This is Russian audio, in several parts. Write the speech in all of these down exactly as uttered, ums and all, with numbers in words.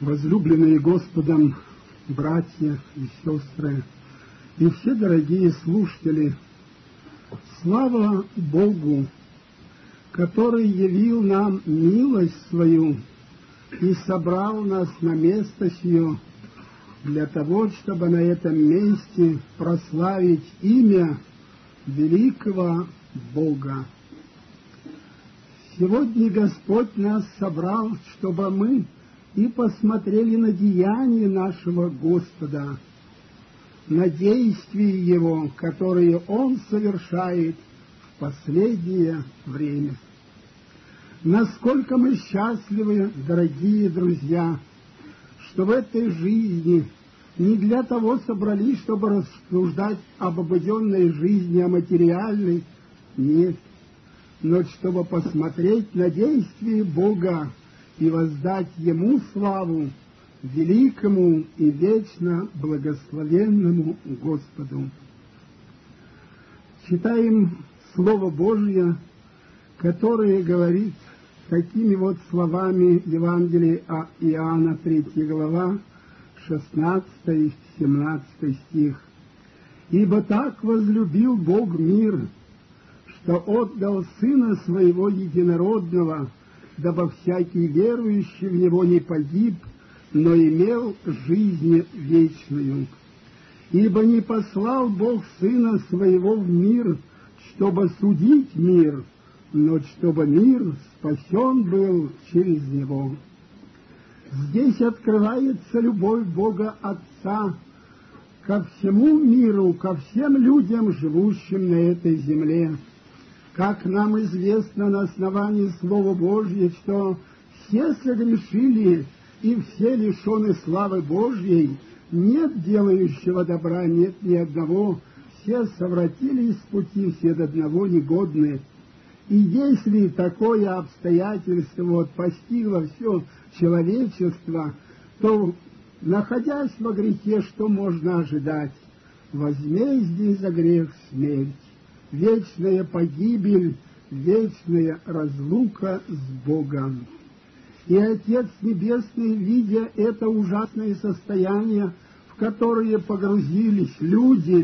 Возлюбленные Господом братья и сестры, и все дорогие слушатели, слава Богу, который явил нам милость свою и собрал нас на место сие для того, чтобы на этом месте прославить имя великого Бога. Сегодня Господь нас собрал, чтобы мы и посмотрели на деяния нашего Господа, на действия Его, которые Он совершает в последнее время. Насколько мы счастливы, дорогие друзья, что в этой жизни не для того собрались, чтобы рассуждать об обыденной жизни, о материальной, нет, но чтобы посмотреть на действия Бога и воздать Ему славу, великому и вечно благословенному Господу. Читаем Слово Божье, которое говорит такими вот словами Евангелия от Иоанна, третья глава, шестнадцатый-семнадцатый стих. «Ибо так возлюбил Бог мир, что отдал Сына Своего Единородного, дабы всякий верующий в Него не погиб, но имел жизнь вечную. Ибо не послал Бог Сына Своего в мир, чтобы судить мир, но чтобы мир спасен был через Него». Здесь открывается любовь Бога Отца ко всему миру, ко всем людям, живущим на этой земле. Как нам известно на основании Слова Божьего, что все согрешили и все лишены славы Божьей, нет делающего добра, нет ни одного, все совратились с пути, все до одного негодны. И если такое обстоятельство вот постигло все человечество, то, находясь во грехе, что можно ожидать? Возмездие за грех — смерть, вечная погибель, вечная разлука с Богом. И Отец Небесный, видя это ужасное состояние, в которое погрузились люди,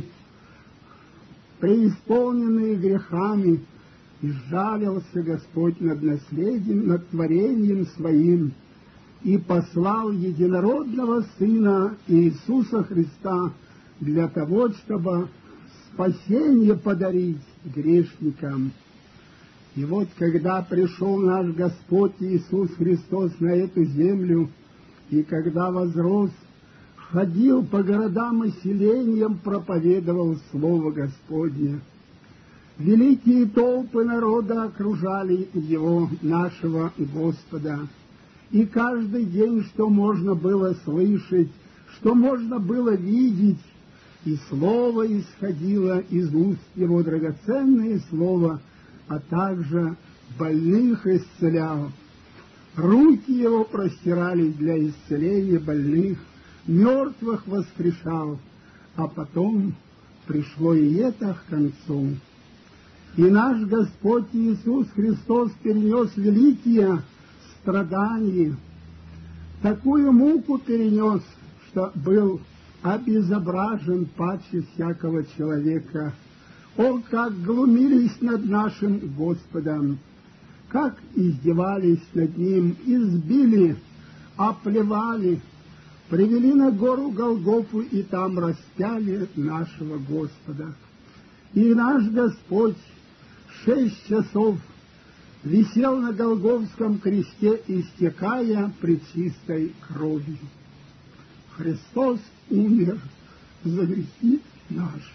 преисполненные грехами, и жалился Господь над наследием, над творением Своим, и послал единородного Сына Иисуса Христа для того, чтобы спасение подарить грешникам. И вот когда пришел наш Господь Иисус Христос на эту землю, и когда возрос, ходил по городам и селениям, проповедовал Слово Господне. Великие толпы народа окружали Его, нашего Господа. И каждый день, что можно было слышать, что можно было видеть, и Слово исходило из уст Его, драгоценное Слово, а также больных исцелял. Руки Его простирались для исцеления больных, мертвых воскрешал, а потом пришло и это к концу. И наш Господь Иисус Христос перенес великие страдания, такую муку перенес, что был обезображен паче всякого человека. О, как глумились над нашим Господом, как издевались над Ним, избили, оплевали, привели на гору Голгофу и там распяли нашего Господа. И наш Господь шесть часов висел на Голгофском кресте, истекая пречистой кровью. Христос умер за грехи наши.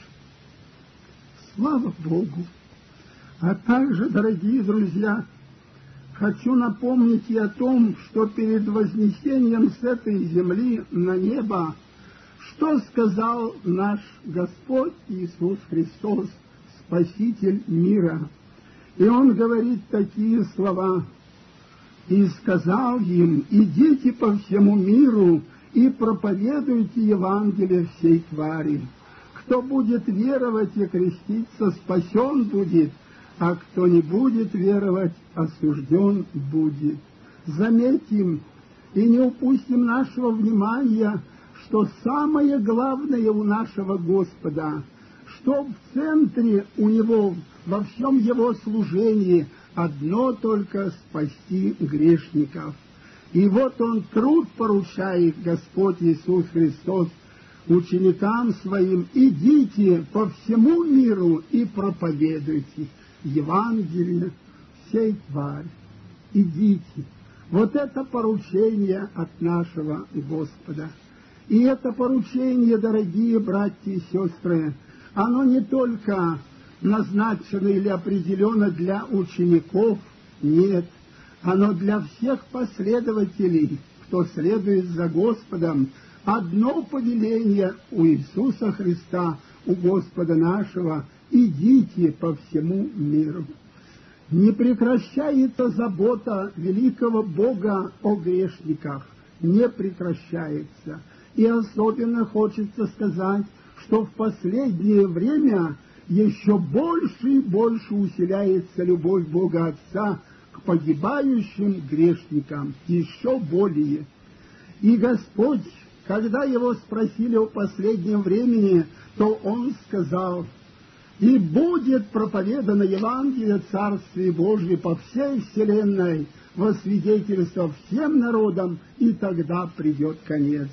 Слава Богу! А также, дорогие друзья, хочу напомнить и о том, что перед вознесением с этой земли на небо, что сказал наш Господь Иисус Христос, Спаситель мира. И Он говорит такие слова: «И сказал им: идите по всему миру и проповедуйте Евангелие всей твари. Кто будет веровать и креститься, спасен будет, а кто не будет веровать, осужден будет». Заметим, и не упустим нашего внимания, что самое главное у нашего Господа, что в центре у Него, во всем Его служении, одно только спасти грешников. И вот Он труд поручает, Господь Иисус Христос, ученикам Своим: идите по всему миру и проповедуйте Евангелие всей твари. Идите. Вот это поручение от нашего Господа. И это поручение, дорогие братья и сестры, оно не только назначено или определено для учеников, нет, оно для всех последователей, кто следует за Господом. Одно повеление у Иисуса Христа, у Господа нашего: идите по всему миру. Не прекращается забота великого Бога о грешниках, не прекращается. И особенно хочется сказать, что в последнее время еще больше и больше усиляется любовь Бога Отца к погибающим грешникам, еще более. И Господь, когда Его спросили о последнем времени, то Он сказал: «И будет проповедано Евангелие Царствия Божия по всей вселенной во свидетельство всем народам, и тогда придет конец».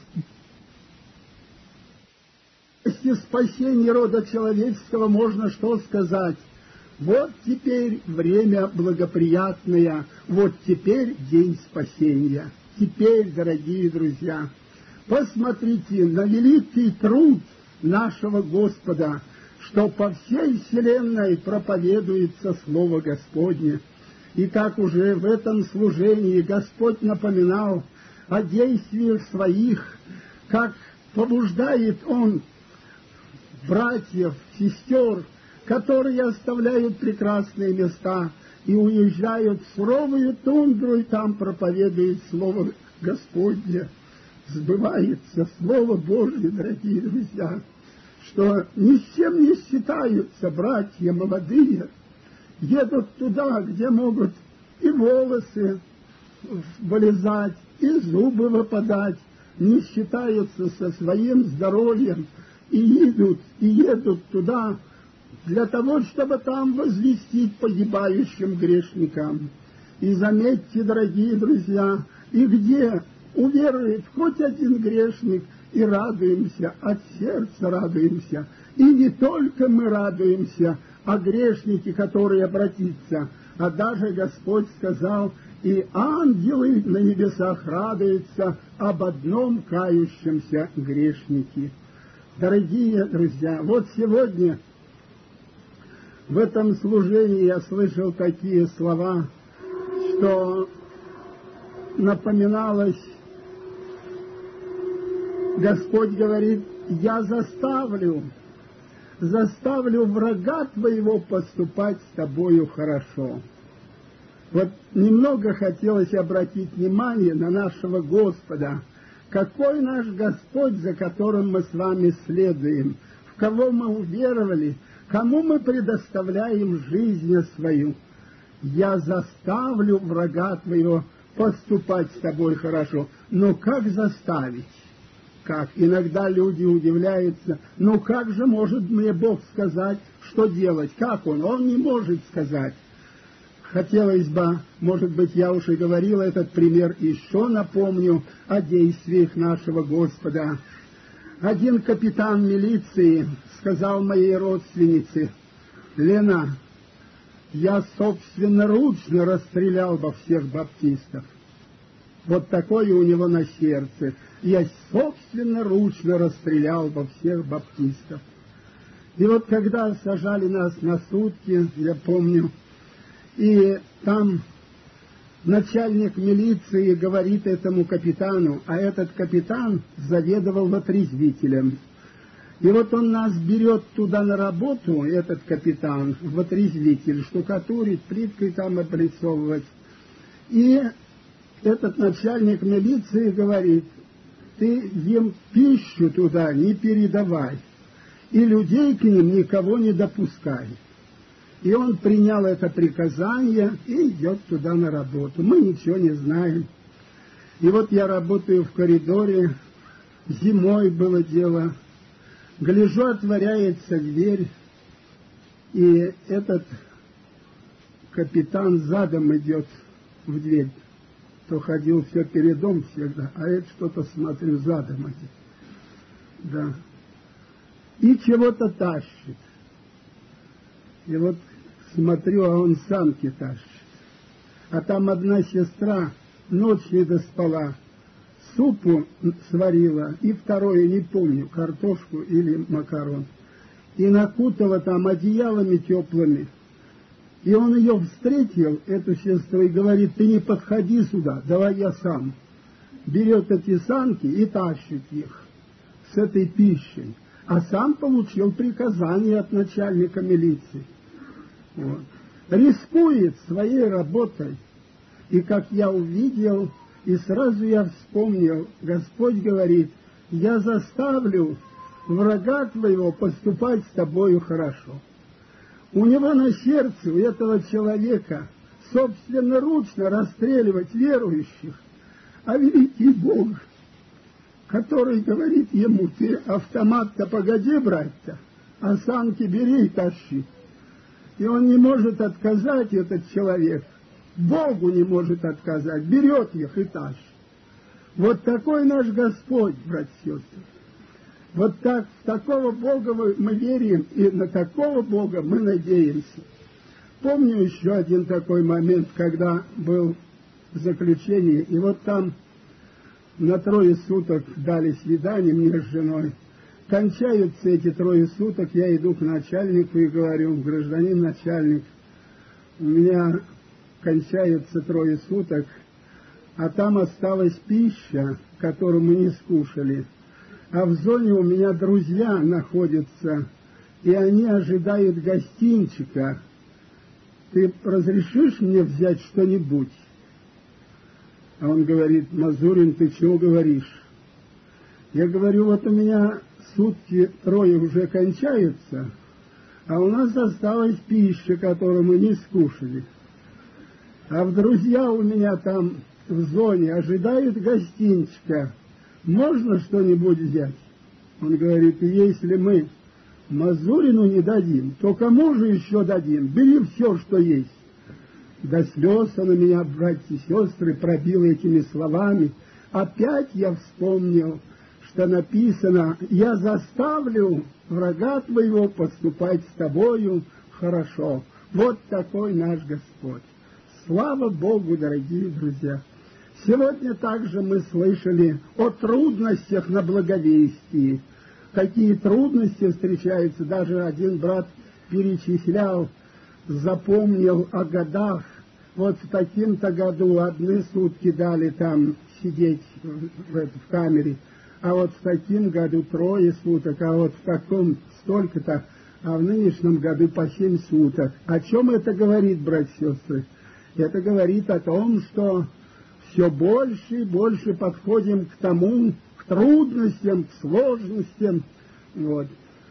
После спасения рода человеческого можно что сказать? Вот теперь время благоприятное, вот теперь день спасения. Теперь, дорогие друзья, посмотрите на великий труд нашего Господа, что по всей вселенной проповедуется Слово Господне. И как уже в этом служении Господь напоминал о действиях Своих, как побуждает Он братьев, сестер, которые оставляют прекрасные места и уезжают в суровую тундру, и там проповедуют Слово Господне. Сбывается Слово Божье, дорогие друзья, что ни с чем не считаются братья молодые, едут туда, где могут и волосы вылезать, и зубы выпадать, не считаются со своим здоровьем, и едут, и едут туда для того, чтобы там возвестить погибающим грешникам. И заметьте, дорогие друзья, и где уверует хоть один грешник, и радуемся, от сердца радуемся. И не только мы радуемся, а грешники, которые обратятся, а даже Господь сказал: и ангелы на небесах радуются об одном кающемся грешнике. Дорогие друзья, вот сегодня в этом служении я слышал такие слова, что напоминалось, Господь говорит: я заставлю, заставлю врага твоего поступать с тобою хорошо. Вот немного хотелось обратить внимание на нашего Господа. Какой наш Господь, за которым мы с вами следуем, в кого мы уверовали, кому мы предоставляем жизнь свою. Я заставлю врага твоего поступать с тобой хорошо. Но как заставить? Как? Иногда люди удивляются: ну как же может мне Бог сказать, что делать? Как Он? Он не может сказать. Хотелось бы, может быть, я уже говорил этот пример, еще напомню о действиях нашего Господа. Один капитан милиции сказал моей родственнице: Лена, я собственноручно расстрелял во всех баптистов. Вот такое у него на сердце. Я собственноручно расстрелял во всех баптистов. И вот когда сажали нас на сутки, я помню, и там начальник милиции говорит этому капитану, а этот капитан заведовал отрезвителем. И вот он нас берет туда на работу, этот капитан, в отрезвитель, штукатурить, плиткой там облицовывать. И этот начальник милиции говорит: ты им пищу туда не передавай, и людей к ним никого не допускай. И он принял это приказание и идет туда на работу. Мы ничего не знаем. И вот я работаю в коридоре, зимой было дело, гляжу, отворяется дверь, и этот капитан задом идет в дверь. То ходил все передом всегда, а это что-то, смотрю, задом идет. Да. И чего-то тащит. И вот смотрю, а он санки тащит. А там одна сестра ночь не доспала, супу сварила, и второе, не помню, картошку или макарон. И накутала там одеялами теплыми. И он ее встретил, эту сестру, и говорит: ты не подходи сюда, давай я сам. Берет эти санки и тащит их с этой пищей. А сам получил приказание от начальника милиции. Вот. Рискует своей работой. И как я увидел, и сразу я вспомнил, Господь говорит: я заставлю врага твоего поступать с тобою хорошо. У него на сердце, у этого человека, собственноручно расстреливать верующих, а великий Бог, который говорит ему: ты автомат-то погоди брать-то, а санки бери и тащи. И он не может отказать, этот человек, Богу не может отказать, берет их и тащит. Вот такой наш Господь, братья и сестры. Вот так, в такого Бога мы, мы верим, и на такого Бога мы надеемся. Помню еще один такой момент, когда был в заключении, и вот там на трое суток дали свидание мне с женой. Кончаются эти трое суток, я иду к начальнику и говорю: гражданин начальник, у меня кончаются трое суток, а там осталась пища, которую мы не скушали. А в зоне у меня друзья находятся, и они ожидают гостинчика. Ты разрешишь мне взять что-нибудь? А он говорит: Мазурин, ты чего говоришь? Я говорю: вот у меня сутки трое уже кончаются, а у нас осталась пища, которую мы не скушали. А в друзья у меня там в зоне ожидают гостинчика. Можно что-нибудь взять? Он говорит: если мы Мазурину не дадим, то кому же еще дадим? Бери все, что есть. До слез он у меня, братья и сестры, пробил этими словами. Опять я вспомнил, что написано: я заставлю врага твоего поступать с тобою хорошо. Вот такой наш Господь. Слава Богу, дорогие друзья! Сегодня также мы слышали о трудностях на благовестии. Какие трудности встречаются, даже один брат перечислял, запомнил о годах. Вот в таким-то году одни сутки дали там сидеть в, в, в камере, а вот в таким году трое суток, а вот в таком столько-то, а в нынешнем году по семь суток. О чем это говорит, братья и сестры? Это говорит о том, что все больше и больше подходим к тому, к трудностям, к сложностям. Вот.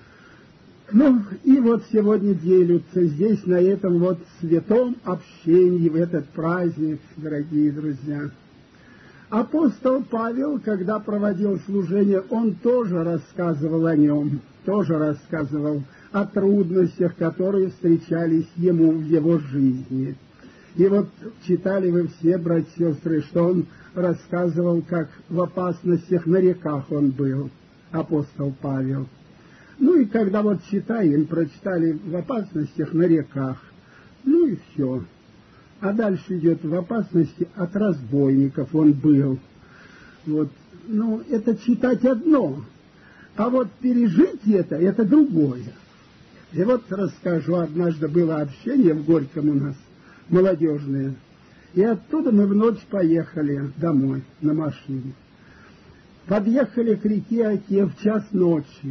Ну, и вот сегодня делятся здесь, на этом вот святом общении, в этот праздник, дорогие друзья. Апостол Павел, когда проводил служение, он тоже рассказывал о нем, тоже рассказывал о трудностях, которые встречались ему в его жизни. И вот читали вы все, братья и сестры, что он рассказывал, как в опасностях на реках он был, апостол Павел. Ну и когда вот читаем, прочитали в опасностях на реках, ну и все. А дальше идет в опасности от разбойников он был. Вот. Ну, это читать одно, а вот пережить это, это другое. И вот расскажу, однажды было общение в Горьком у нас, молодежные. И оттуда мы в ночь поехали домой на машине. Подъехали к реке Оке в час ночи.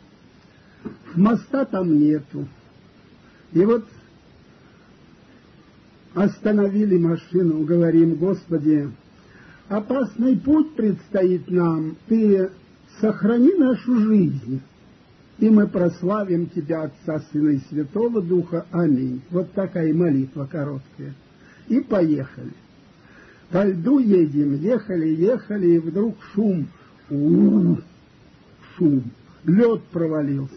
Моста там нету. И вот остановили машину, говорим: Господи, опасный путь предстоит нам, Ты сохрани нашу жизнь, и мы прославим Тебя, Отца, Сына и Святого Духа. Аминь. Вот такая молитва короткая. И поехали. По льду едем, ехали, ехали, и вдруг шум. У-у-у, шум. Лед провалился.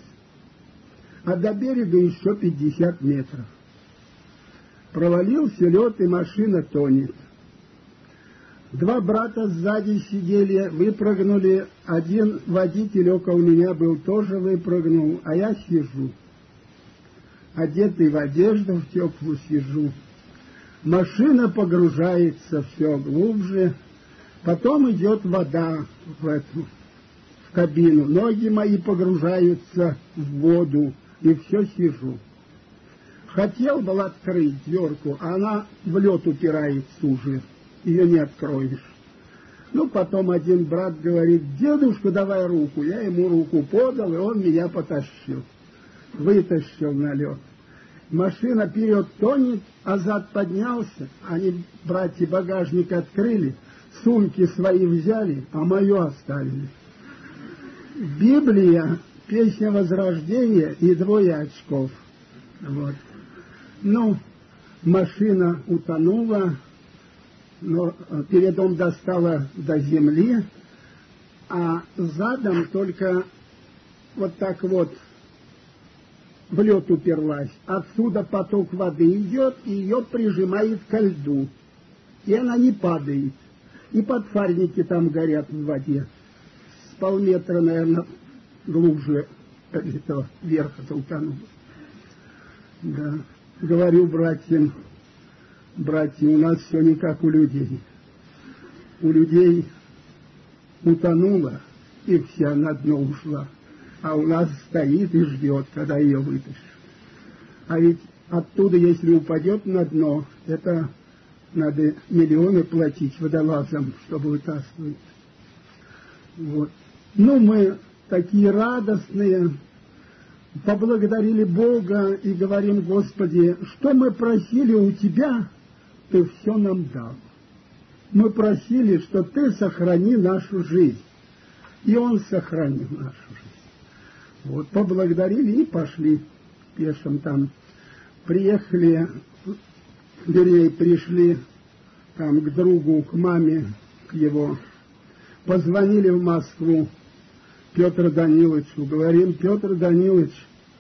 А до берега еще пятьдесят метров. Провалился лед, и машина тонет. Два брата сзади сидели, выпрыгнули. Один водитель около меня был, тоже выпрыгнул, а я сижу. Одетый в одежду, в теплую сижу. Машина погружается все глубже. Потом идет вода в эту, в кабину. Ноги мои погружаются в воду, и все сижу. Хотел был открыть дверку, а она в лед упирается уже. Ее не откроешь. Ну, потом один брат говорит: дедушка, давай руку. Я ему руку подал, и он меня потащил. Вытащил на лед. Машина вперед тонет, а зад поднялся. Они, братья, багажник открыли, сумки свои взяли, а мою оставили. Библия, песня Возрождения и двое очков. Вот. Ну, машина утонула, но передом достала до земли, а задом только вот так вот в лед уперлась. Отсюда поток воды идет, и ее прижимает ко льду. И она не падает. И подфарники там горят в воде. С полметра, наверное, глубже этого верха-то утонула. Да. Говорю братьям, братья, у нас все не как у людей. У людей утонула, и вся на дно ушла. А у нас стоит и ждет, когда ее вытащишь. А ведь оттуда, если упадет на дно, это надо миллионы платить водолазам, чтобы вытаскивать. Вот. Ну, мы такие радостные, поблагодарили Бога и говорим: Господи, что мы просили у Тебя, Ты все нам дал. Мы просили, что Ты сохрани нашу жизнь. И Он сохранил нашу жизнь. Вот, поблагодарили и пошли пешим там. Приехали, вернее, пришли там к другу, к маме, к его. Позвонили в Москву Петру Даниловичу. Говорим: Петр Данилович,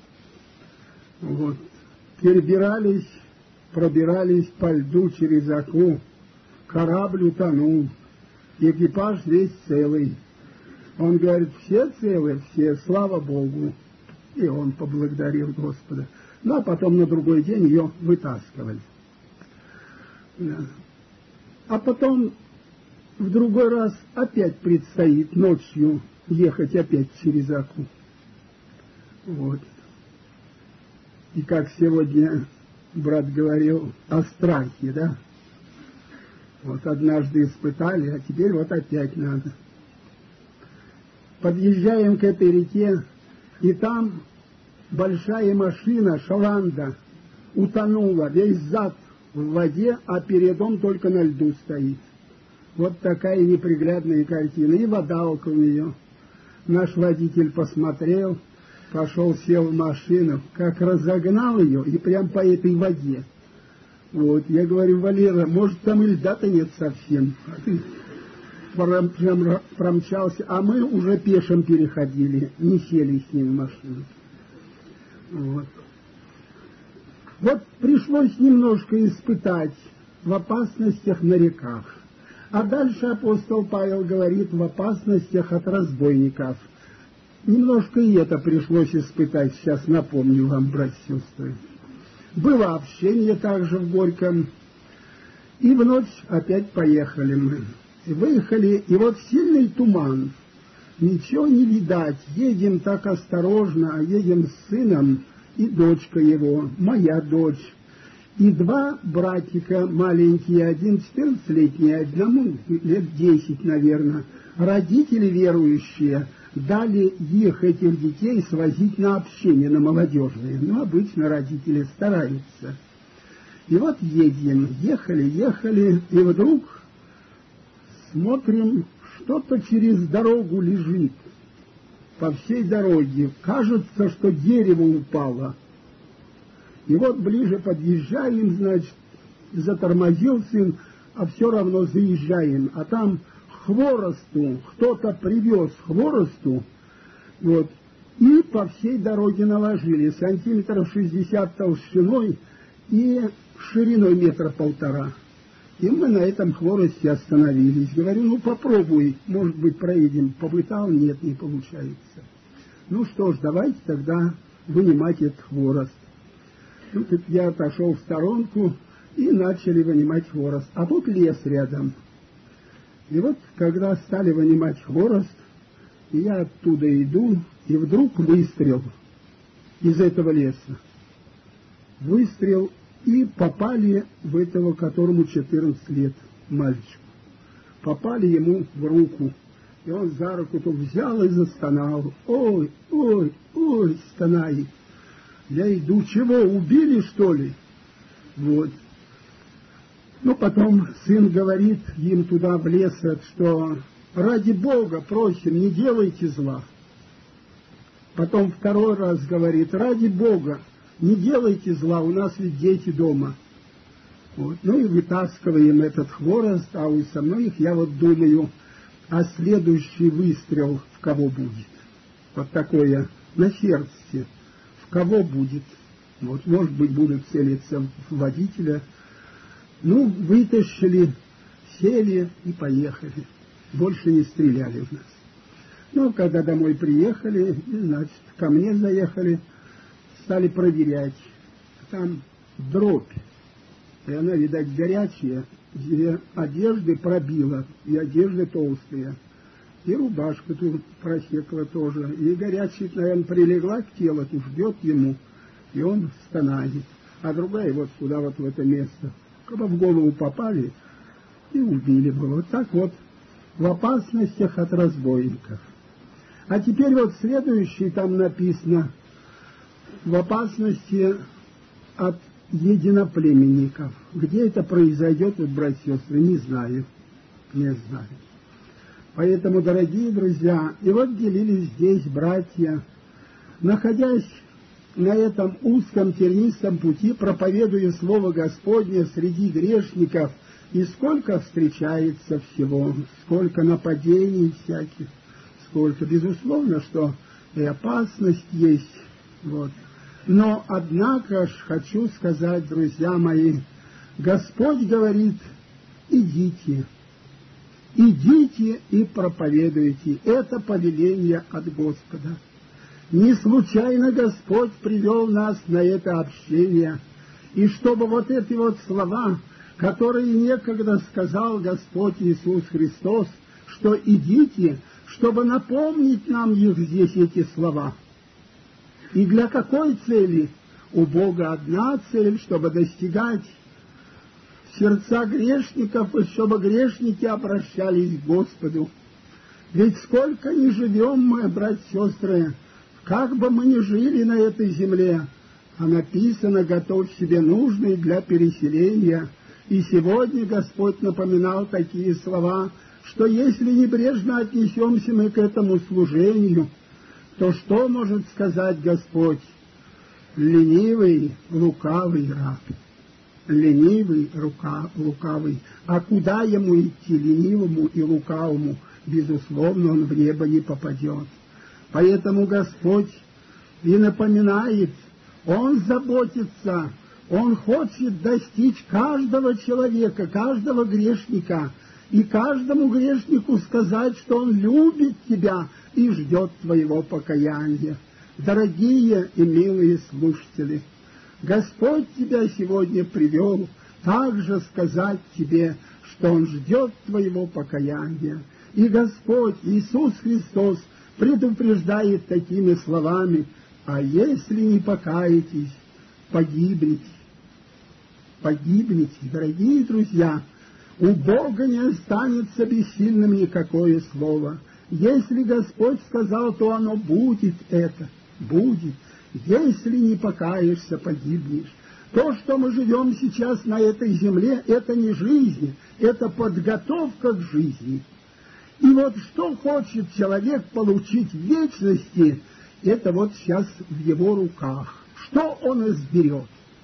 вот, перебирались, пробирались по льду через Оку. Корабль утонул, экипаж весь целый. Он говорит: все целы, все, слава Богу. И он поблагодарил Господа. Ну, а потом на другой день ее вытаскивали. Да. А потом в другой раз опять предстоит ночью ехать опять через Оку. Вот. И как сегодня брат говорил о страхе, да? Вот однажды испытали, а теперь вот опять надо. Подъезжаем к этой реке, и там большая машина, шаланда, утонула, весь зад в воде, а передом только на льду стоит. Вот такая неприглядная картина, и вода около нее. Наш водитель посмотрел, пошел, сел в машину, как разогнал ее, и прям по этой воде. Вот, я говорю: Валера, может, там и льда-то нет совсем. А ты промчался, а мы уже пешим переходили, не сели с ним в машину. Вот. Вот пришлось немножко испытать в опасностях на реках. А дальше апостол Павел говорит: в опасностях от разбойников. Немножко и это пришлось испытать, сейчас напомню вам, братья и сестры. Было общение также в Горьком, и в ночь опять поехали мы. И выехали, и вот сильный туман, ничего не видать, едем так осторожно, а едем с сыном и дочка его, моя дочь, и два братика маленькие, один четырнадцатилетний, одному лет десять, наверное, родители верующие, дали их, этих детей, свозить на общение, на молодежные. Ну, обычно родители стараются. И вот едем, ехали, ехали, и вдруг смотрим, что-то через дорогу лежит, по всей дороге. Кажется, что дерево упало. И вот ближе подъезжаем, значит, затормозил сын, а все равно заезжаем, а там хворосту, кто-то привез хворосту, вот, и по всей дороге наложили, сантиметров шестьдесят толщиной и шириной метра полтора. И мы на этом хворосте остановились. Говорю, ну попробуй, может быть, проедем. Попытал, нет, не получается. Ну что ж, давайте тогда вынимать этот хворост. Ну, тут я отошел в сторонку, и начали вынимать хворост. А тут лес рядом. И вот, когда стали вынимать хворост, я оттуда иду, и вдруг выстрел из этого леса. Выстрел, и попали в этого, которому четырнадцать лет, мальчику. Попали ему в руку. И он за руку-то взял и застонал. Ой, ой, ой, стонай. Я иду, чего, убили, что ли? Вот. Ну, потом сын говорит им туда в лес, что ради Бога просим, не делайте зла. Потом второй раз говорит, ради Бога, не делайте зла, у нас ведь дети дома. Вот. Ну и вытаскиваем этот хворост, а у самих я вот думаю, а следующий выстрел в кого будет? Вот такое на сердце. В кого будет? Вот, может быть, будут целиться в водителя. Ну, вытащили, сели и поехали. Больше не стреляли в нас. Ну, когда домой приехали, значит, ко мне заехали, стали проверять. Там дробь. И она, видать, горячая, где одежды пробила, и одежды толстые. И рубашка тут просекла тоже. И горячая, наверное, прилегла к телу, и ждет ему, и он стонает. А другая вот сюда, вот в это место. Когда в голову попали, и убили бы. Вот так вот, в опасностях от разбойников. А теперь вот следующий там написано, в опасности от единоплеменников. Где это произойдет, вот, братья и сестры, не знаю, не знаю. Поэтому, дорогие друзья, и вот делились здесь братья, находясь на этом узком тернистом пути, проповедуя Слово Господне среди грешников, и сколько встречается всего, сколько нападений всяких, сколько, безусловно, что и опасность есть, вот. Но, однако ж, хочу сказать, друзья мои, Господь говорит, идите, идите и проповедуйте. Это повеление от Господа. Не случайно Господь привел нас на это общение. И чтобы вот эти вот слова, которые некогда сказал Господь Иисус Христос, что идите, чтобы напомнить нам их здесь, эти слова. И для какой цели? У Бога одна цель, чтобы достигать сердца грешников, и чтобы грешники обращались к Господу. Ведь сколько ни живем мы, братья и сестры, как бы мы ни жили на этой земле, а написано, готовь себе нужный для переселения. И сегодня Господь напоминал такие слова, что если небрежно отнесемся мы к этому служению, то что может сказать Господь? Ленивый, лукавый раб. Ленивый, рука, лукавый. А куда ему идти, ленивому и лукавому? Безусловно, он в небо не попадет. Поэтому Господь и напоминает, Он заботится, Он хочет достичь каждого человека, каждого грешника, и каждому грешнику сказать, что Он любит тебя и ждет твоего покаяния. Дорогие и милые слушатели, Господь тебя сегодня привел также сказать тебе, что Он ждет твоего покаяния. И Господь Иисус Христос предупреждает такими словами: а если не покаетесь, погибнете. Погибнете, дорогие друзья. У Бога не останется бессильным никакое слово. Если Господь сказал, то оно будет это, будет. Если не покаешься, погибнешь. То, что мы живем сейчас на этой земле, это не жизнь, это подготовка к жизни. И вот что хочет человек получить в вечности, это вот сейчас в его руках. Что он изберет?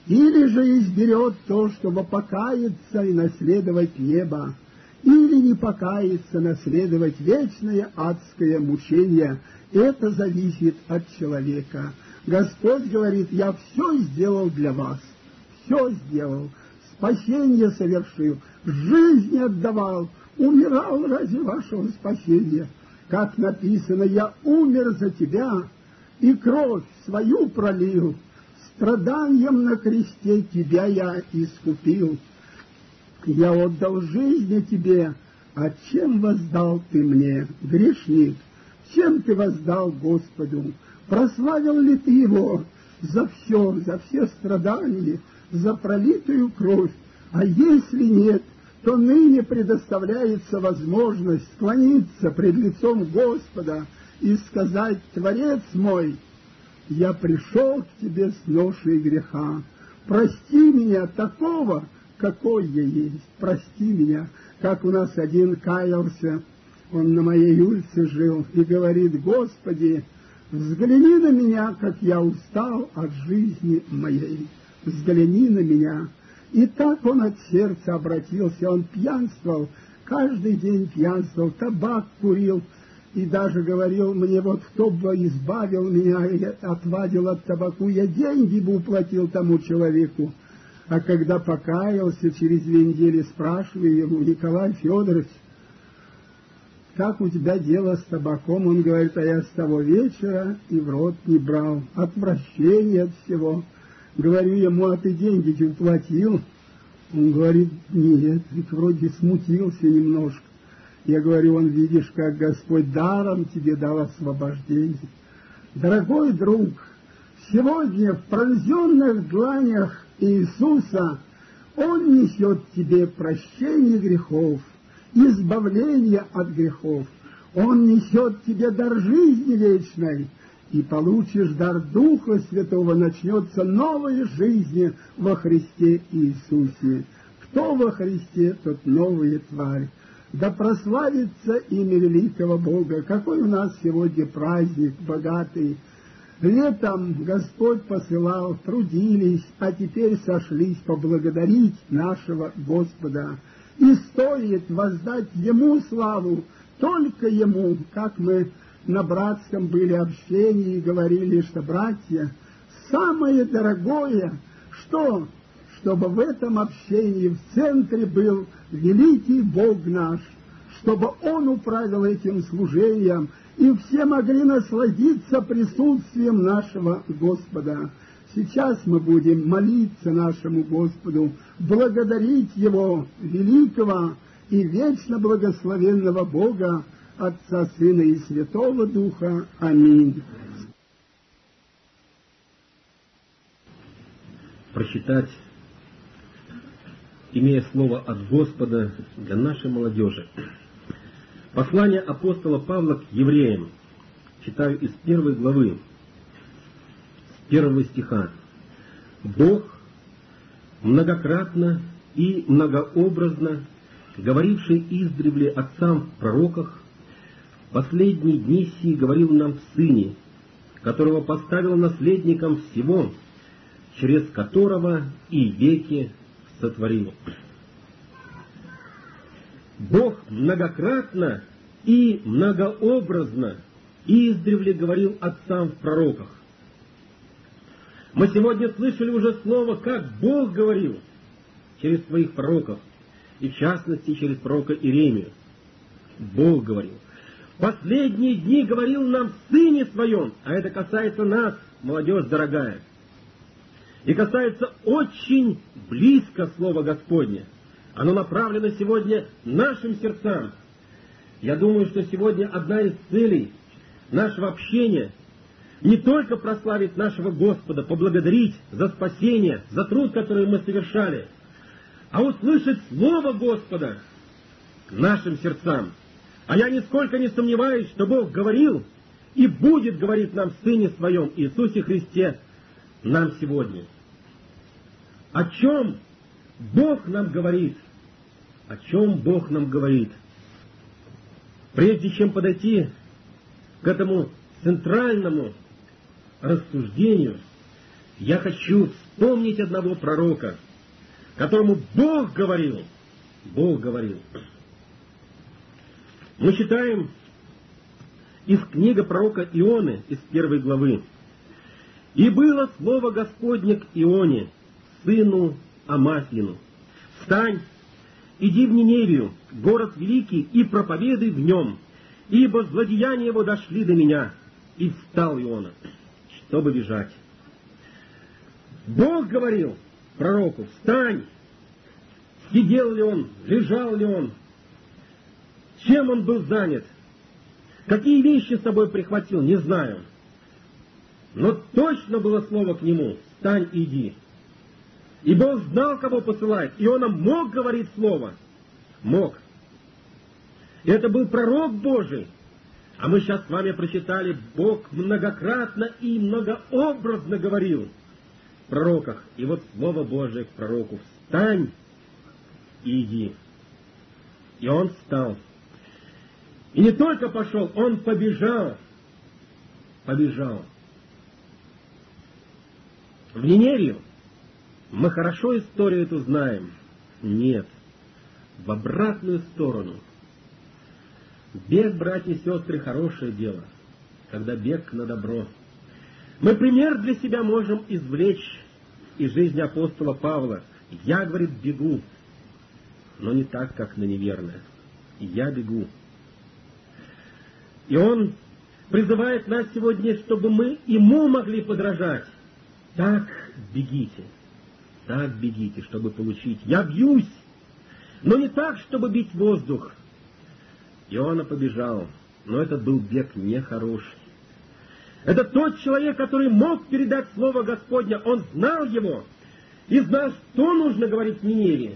или же изберет то, чтобы покаяться и наследовать небо, или не покаяться, наследовать вечное адское мучение. Это зависит от человека. Господь говорит: я все сделал для вас, все сделал, спасение совершил, жизнь отдавал, умирал ради вашего спасения. Как написано: я умер за тебя и кровь свою пролил, страданием на кресте тебя я искупил. Я отдал жизни тебе, а чем воздал ты мне, грешник? Чем ты воздал Господу? Прославил ли ты его за все, за все страдания, за пролитую кровь? А если нет, то ныне предоставляется возможность склониться пред лицом Господа и сказать: Творец мой, я пришел к тебе с ношей греха, прости меня такого, какой я есть, прости меня. Как у нас один каялся, он на моей улице жил, и говорит: Господи, взгляни на меня, как я устал от жизни моей, взгляни на меня. И так он от сердца обратился, он пьянствовал, каждый день пьянствовал, табак курил, и даже говорил мне: вот кто бы избавил меня и отвадил от табаку, я деньги бы уплатил тому человеку. А когда покаялся, через две недели спрашиваю его: Николай Федорович, как у тебя дело с табаком? Он говорит: а я с того вечера и в рот не брал, отвращение от всего. Говорю ему: а ты деньги-то уплатил? Он говорит: нет, ведь вроде смутился немножко. Я говорю: он, видишь, как Господь даром тебе дал освобождение. Дорогой друг, сегодня в пронзенных дланях Иисуса Он несет тебе прощение грехов, избавление от грехов. Он несет тебе дар жизни вечной, и получишь дар Духа Святого, начнется новая жизнь во Христе Иисусе. Кто во Христе, тот новая тварь. Да прославится имя великого Бога. Какой у нас сегодня праздник богатый. Летом Господь посылал, трудились, а теперь сошлись поблагодарить нашего Господа. И стоит воздать Ему славу, только Ему, как мы на братском были общении и говорили, что, братья, самое дорогое, что, чтобы в этом общении в центре был великий Бог наш, чтобы Он управил этим служением, и все могли насладиться присутствием нашего Господа. Сейчас мы будем молиться нашему Господу, благодарить Его, великого и вечно благословенного Бога, Отца, Сына и Святого Духа. Аминь. Прочитать, имея слово от Господа для нашей молодежи. Послание апостола Павла к евреям. Читаю из первой главы, с первого стиха. Бог, многократно и многообразно говоривший издревле отцам в пророках, в последние дни сии говорил нам в Сыне, которого поставил наследником всего, через которого и веки сотворил. Бог многократно и многообразно издревле говорил отцам в пророках. Мы сегодня слышали уже слово, как Бог говорил через своих пророков, и в частности через пророка Иеремию. Бог говорил. В последние дни говорил нам в Сыне Своем, а это касается нас, молодежь дорогая. И касается очень близко Слова Господня. Оно направлено сегодня нашим сердцам. Я думаю, что сегодня одна из целей нашего общения не только прославить нашего Господа, поблагодарить за спасение, за труд, который мы совершали, а услышать Слово Господа нашим сердцам. А я нисколько не сомневаюсь, что Бог говорил и будет говорить нам в Сыне Своем Иисусе Христе нам сегодня. О чем Бог нам говорит? О чем Бог нам говорит? Прежде чем подойти к этому центральному рассуждению, я хочу вспомнить одного пророка, которому Бог говорил. Бог говорил. Мы читаем из книги пророка Ионы, из первой главы. «И было слово Господне к Ионе, сыну Амафьину: встань, иди в Ниневию, город великий, и проповедуй в нем, ибо злодеяния его дошли до меня». И встал Иона, чтобы бежать. Бог говорил пророку: встань. Сидел ли он, лежал ли он, чем он был занят, какие вещи с собой прихватил, не знаю. Но точно было слово к нему: встань и иди. И Бог знал, кого посылает. Иона мог говорить слово. Мог. И это был пророк Божий. А мы сейчас с вами прочитали, Бог многократно и многообразно говорил в пророках. И вот слово Божие к пророку: встань и иди. И он встал. И не только пошел, он побежал. Побежал. В Ниневию. Мы хорошо историю эту знаем. Нет. В обратную сторону. Бег, братья и сестры, хорошее дело, когда бег на добро. Мы пример для себя можем извлечь из жизни апостола Павла. Я, говорит, бегу, но не так, как на неверное. Я бегу. И он призывает нас сегодня, чтобы мы ему могли подражать. Так бегите, так бегите, чтобы получить. Я бьюсь, но не так, чтобы бить воздух. Иона побежал, но этот был бег нехороший. Это тот человек, который мог передать слово Господня. Он знал его и знал, что нужно говорить в Ниневии.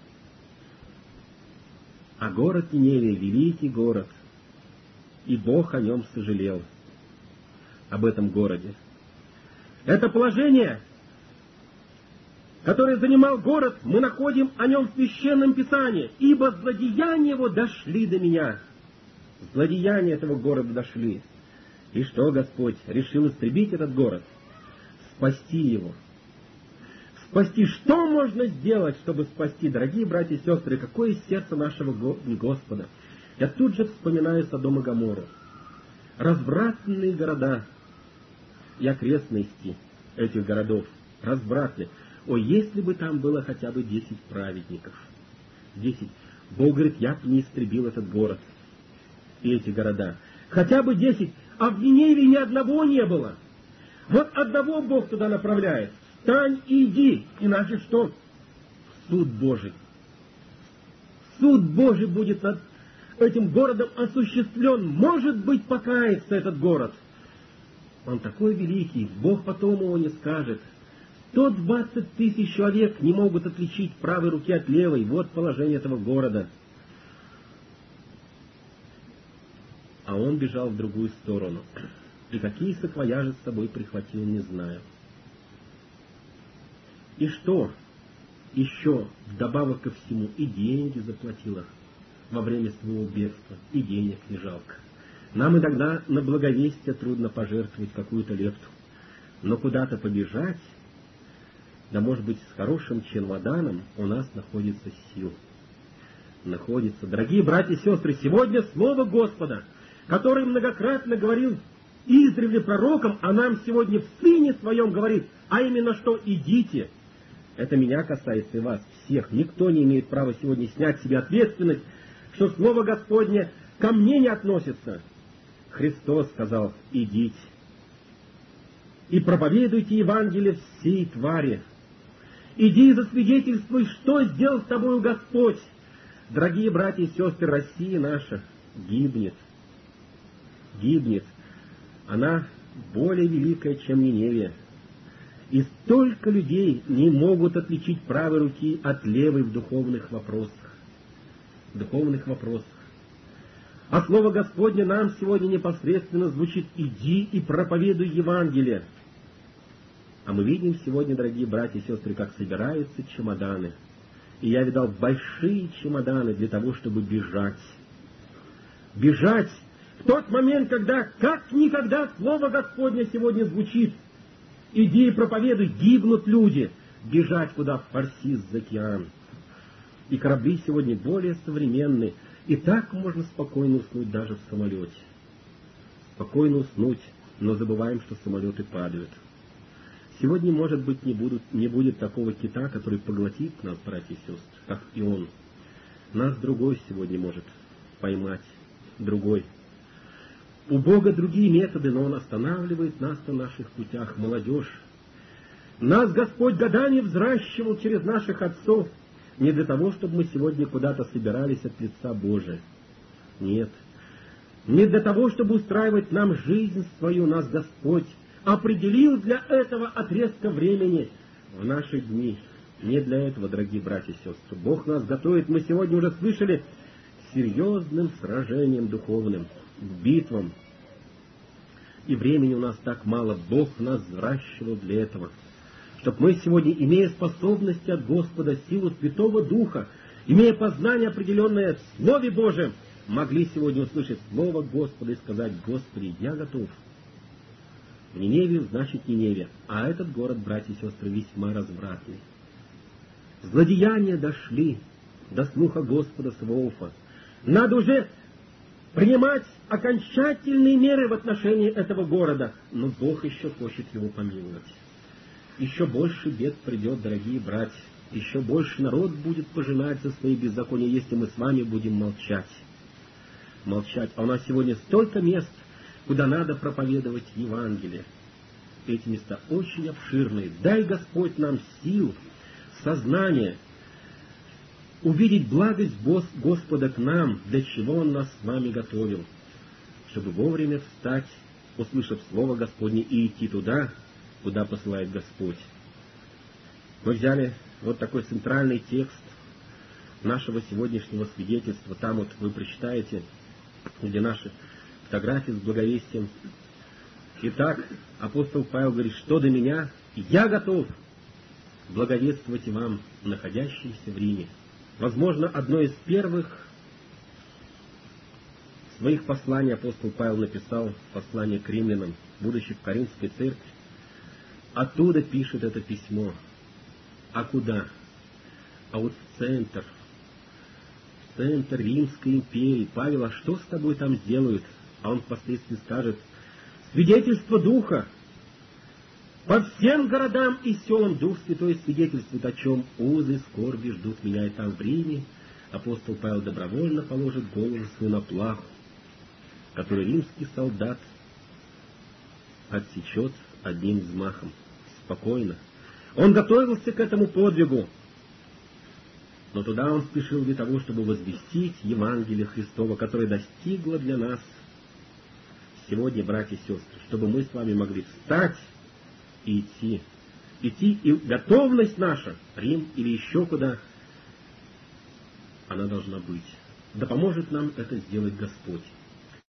А город Ниневия — великий город, и Бог о нем сожалел, об этом городе. Это положение, которое занимал город, мы находим о нем в Священном Писании. «Ибо злодеяния его дошли до меня». Злодеяния этого города дошли. И что Господь решил истребить этот город? Спасти его. Спасти. Что можно сделать, чтобы спасти? Дорогие братья и сестры, какое сердце нашего Господа. Я тут же вспоминаю Содом и Гоморру. Развратные города и окрестности этих городов. Развратные. О, если бы там было хотя бы десять праведников. Десять. Бог говорит: я бы не истребил этот город и эти города. Хотя бы десять. А в Ниневии ни одного не было. Вот одного Бог туда направляет. Встань и иди. Иначе что? Суд Божий. Суд Божий будет над этим городом осуществлен. Может быть, покается этот город. Он такой великий. Бог потом его не скажет. сто двадцать тысяч человек не могут отличить правой руки от левой. Вот положение этого города. А он бежал в другую сторону. И какие саквояжи с собой прихватил, не знаю. И что? Еще вдобавок ко всему и деньги заплатил их во время своего бегства. И денег не жалко. Нам иногда на благовестие трудно пожертвовать какую-то лепту. Но куда-то побежать, да, может быть, с хорошим чемоданом, у нас находится сил. Находится. Дорогие братья и сестры, сегодня слово Господа, который многократно говорил издревле пророкам, а нам сегодня в Сыне Своем говорит, а именно что: идите. Это меня касается и вас всех. Никто не имеет права сегодня снять с себя ответственность, что слово Господне ко мне не относится. Христос сказал: идите. И проповедуйте Евангелие всей твари. Иди и засвидетельствуй, что сделал с тобою Господь. Дорогие братья и сестры, Россия наша гибнет. Гибнет. Она более великая, чем Ниневия. И столько людей не могут отличить правой руки от левой в духовных вопросах. В духовных вопросах. А слово Господне нам сегодня непосредственно звучит: иди и проповедуй Евангелие. А мы видим сегодня, дорогие братья и сестры, как собираются чемоданы. И я видал большие чемоданы для того, чтобы бежать. Бежать в тот момент, когда как никогда слово Господне сегодня звучит. Иди и проповедуй, гибнут люди. Бежать куда? В Парсис, за океан. И корабли сегодня более современные. И так можно спокойно уснуть даже в самолете. Спокойно уснуть, но забываем, что самолеты падают. Сегодня, может быть, не, будут, не будет такого кита, который поглотит нас, братья и сестры, как и он. Нас другой сегодня может поймать, другой. У Бога другие методы, но Он останавливает нас на наших путях, молодежь. Нас Господь годами взращивал через наших отцов, не для того, чтобы мы сегодня куда-то собирались от лица Божия. Нет. Не для того, чтобы устраивать нам жизнь свою, нас Господь определил для этого отрезка времени в наши дни. Не для этого, дорогие братья и сестры. Бог нас готовит, мы сегодня уже слышали, к серьезным сражениям духовным, к битвам. И времени у нас так мало, Бог нас взращивал для этого. Чтобы мы сегодня, имея способности от Господа, силу Святого Духа, имея познание определенное в Слове Божьем, могли сегодня услышать Слово Господа и сказать: Господи, я готов. В Ниневию значит Ниневия, а этот город, братья и сестры, весьма развратный. Злодеяния дошли до слуха Господа Саваофа. Надо уже принимать окончательные меры в отношении этого города, но Бог еще хочет его помиловать. Еще больше бед придет, дорогие братья, еще больше народ будет пожинать за свои беззакония, если мы с вами будем молчать. Молчать. А у нас сегодня столько мест, куда надо проповедовать Евангелие. Эти места очень обширные. Дай Господь нам сил, сознание, увидеть благость Господа к нам, для чего Он нас с вами готовил, чтобы вовремя встать, услышав Слово Господне, и идти туда, куда посылает Господь. Мы взяли вот такой центральный текст нашего сегодняшнего свидетельства. Там вот вы прочитаете, где наши фотографии с благовестием. Итак, апостол Павел говорит: что до меня, я готов благовествовать и вам, находящимся в Риме. Возможно, одно из первых своих посланий апостол Павел написал, послание к римлянам, будучи в Коринфской церкви. Оттуда пишет это письмо. А куда? А вот в центр. В центр Римской империи. Павел, а что с тобой там сделают? А он впоследствии скажет: свидетельство Духа. По всем городам и селам Дух Святой свидетельствует, о чем узы скорби ждут меня и там в Риме. Апостол Павел добровольно положит голову свою на плаху, который римский солдат отсечет одним взмахом. Спокойно. Он готовился к этому подвигу, но туда он спешил для того, чтобы возвестить Евангелие Христова, которое достигло для нас сегодня, братья и сестры, чтобы мы с вами могли встать и идти. Идти, и готовность наша, Рим или еще куда, она должна быть. Да поможет нам это сделать Господь.